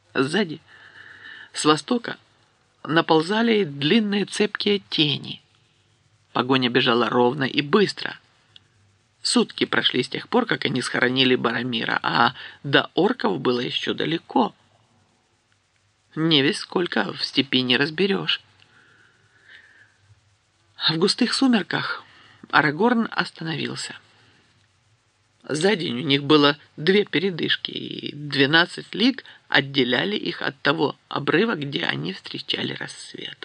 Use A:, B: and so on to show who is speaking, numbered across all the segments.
A: Сзади, с востока, наползали длинные цепкие тени. Погоня бежала ровно и быстро. Сутки прошли с тех пор, как они схоронили Барамира, а до орков было еще далеко. Невесть сколько в степи не разберешь. В густых сумерках Арагорн остановился. За день у них было 2 передышки, и 12 лиг отделяли их от того обрыва, где они встречали рассвет.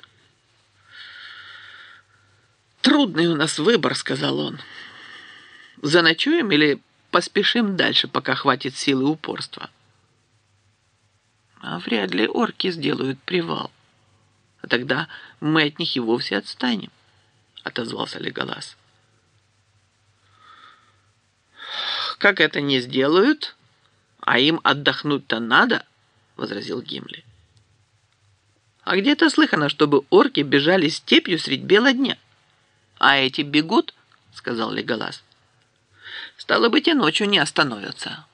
A: «Трудный у нас выбор», — сказал он. «Заночуем или поспешим дальше, пока хватит силы и упорства?» «А вряд ли орки сделают привал. А тогда мы от них и вовсе отстанем», — отозвался Леголас. «Как это не сделают? А им отдохнуть-то надо», — возразил Гимли. «А где-то слыхано, чтобы орки бежали степью средь бела дня. А эти бегут», — сказал Леголас. «Стало быть, и ночью не остановятся».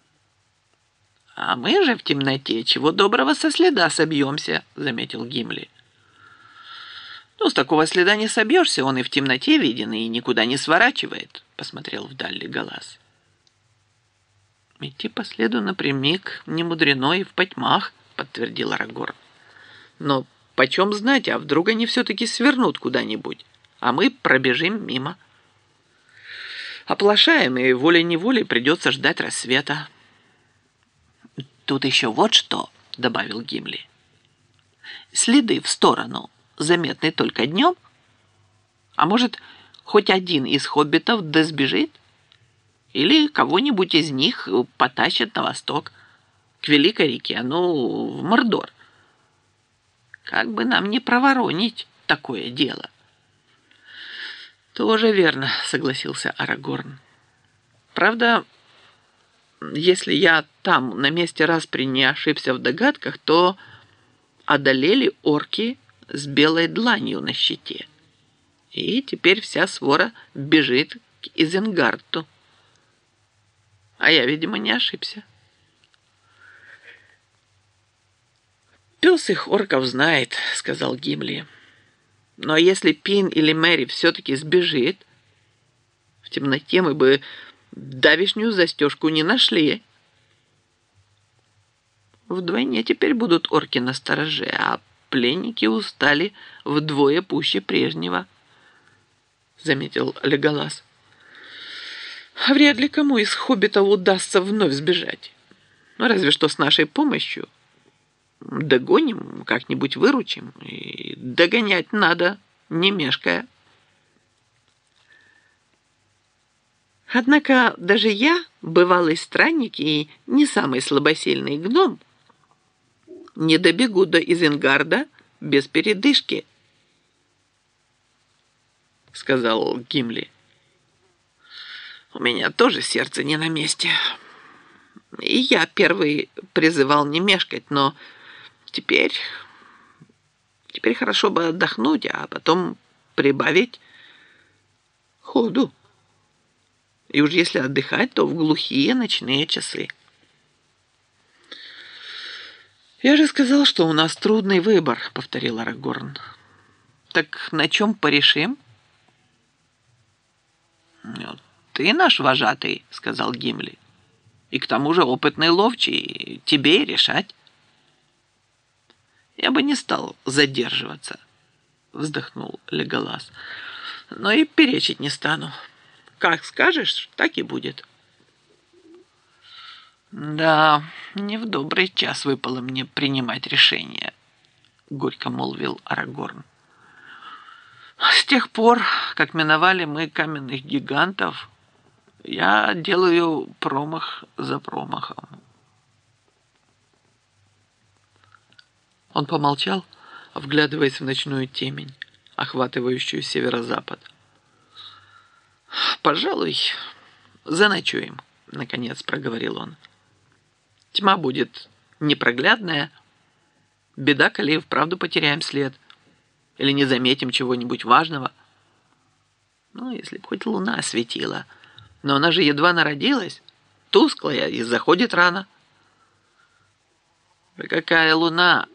A: «А мы же в темноте чего доброго со следа собьемся», — заметил Гимли. «Ну, с такого следа не собьешься, он и в темноте виден, и никуда не сворачивает», — посмотрел вдаль Леголас. «Идти по следу напрямик не мудрено и в потьмах», — подтвердил Арагорн. «Но почем знать, а вдруг они все-таки свернут куда-нибудь, а мы пробежим мимо. Оплошаем, и волей-неволей придется ждать рассвета». «Тут еще вот что», — добавил Гимли. «Следы в сторону заметны только днем? А может, хоть один из хоббитов да сбежит? Или кого-нибудь из них потащат на восток, к Великой реке, ну, в Мордор? Как бы нам не проворонить такое дело». «Тоже верно», — согласился Арагорн. «Правда, если я там на месте распри не ошибся в догадках, то одолели орки с белой дланью на щите. И теперь вся свора бежит к Изенгарду. А я, видимо, не ошибся». «Пес их орков знает», — сказал Гимли. «Но если Пин или Мэри все-таки сбежит, в темноте мы бы давишнюю застежку не нашли. Вдвойне теперь будут орки настороже, а пленники устали вдвое пуще прежнего», — заметил Леголас. «Вряд ли кому из хоббитов удастся вновь сбежать. Разве что с нашей помощью. Догоним, как-нибудь выручим. И догонять надо, не мешкая». «Однако даже я, бывалый странник и не самый слабосильный гном, не добегу до Изенгарда без передышки», — сказал Гимли. «У меня тоже сердце не на месте. И я первый призывал не мешкать, но теперь хорошо бы отдохнуть, а потом прибавить ходу. И уж если отдыхать, то в глухие ночные часы». «Я же сказал, что у нас трудный выбор», — повторил Арагорн. «Так на чем порешим?» «Ну, ты наш вожатый», — сказал Гимли. «И к тому же опытный ловчий, тебе и решать». «Я бы не стал задерживаться», — вздохнул Леголас. «Но и перечить не стану. Как скажешь, так и будет». «Да, не в добрый час выпало мне принимать решение», — горько молвил Арагорн. «С тех пор, как миновали мы каменных гигантов, я делаю промах за промахом». Он помолчал, вглядываясь в ночную темень, охватывающую северо-запад. «Пожалуй, заночуем», — наконец проговорил он. «Тьма будет непроглядная. Беда, коли вправду потеряем след. Или не заметим чего-нибудь важного. Ну, если б хоть луна светила. Но она же едва народилась, тусклая и заходит рано». Да какая луна?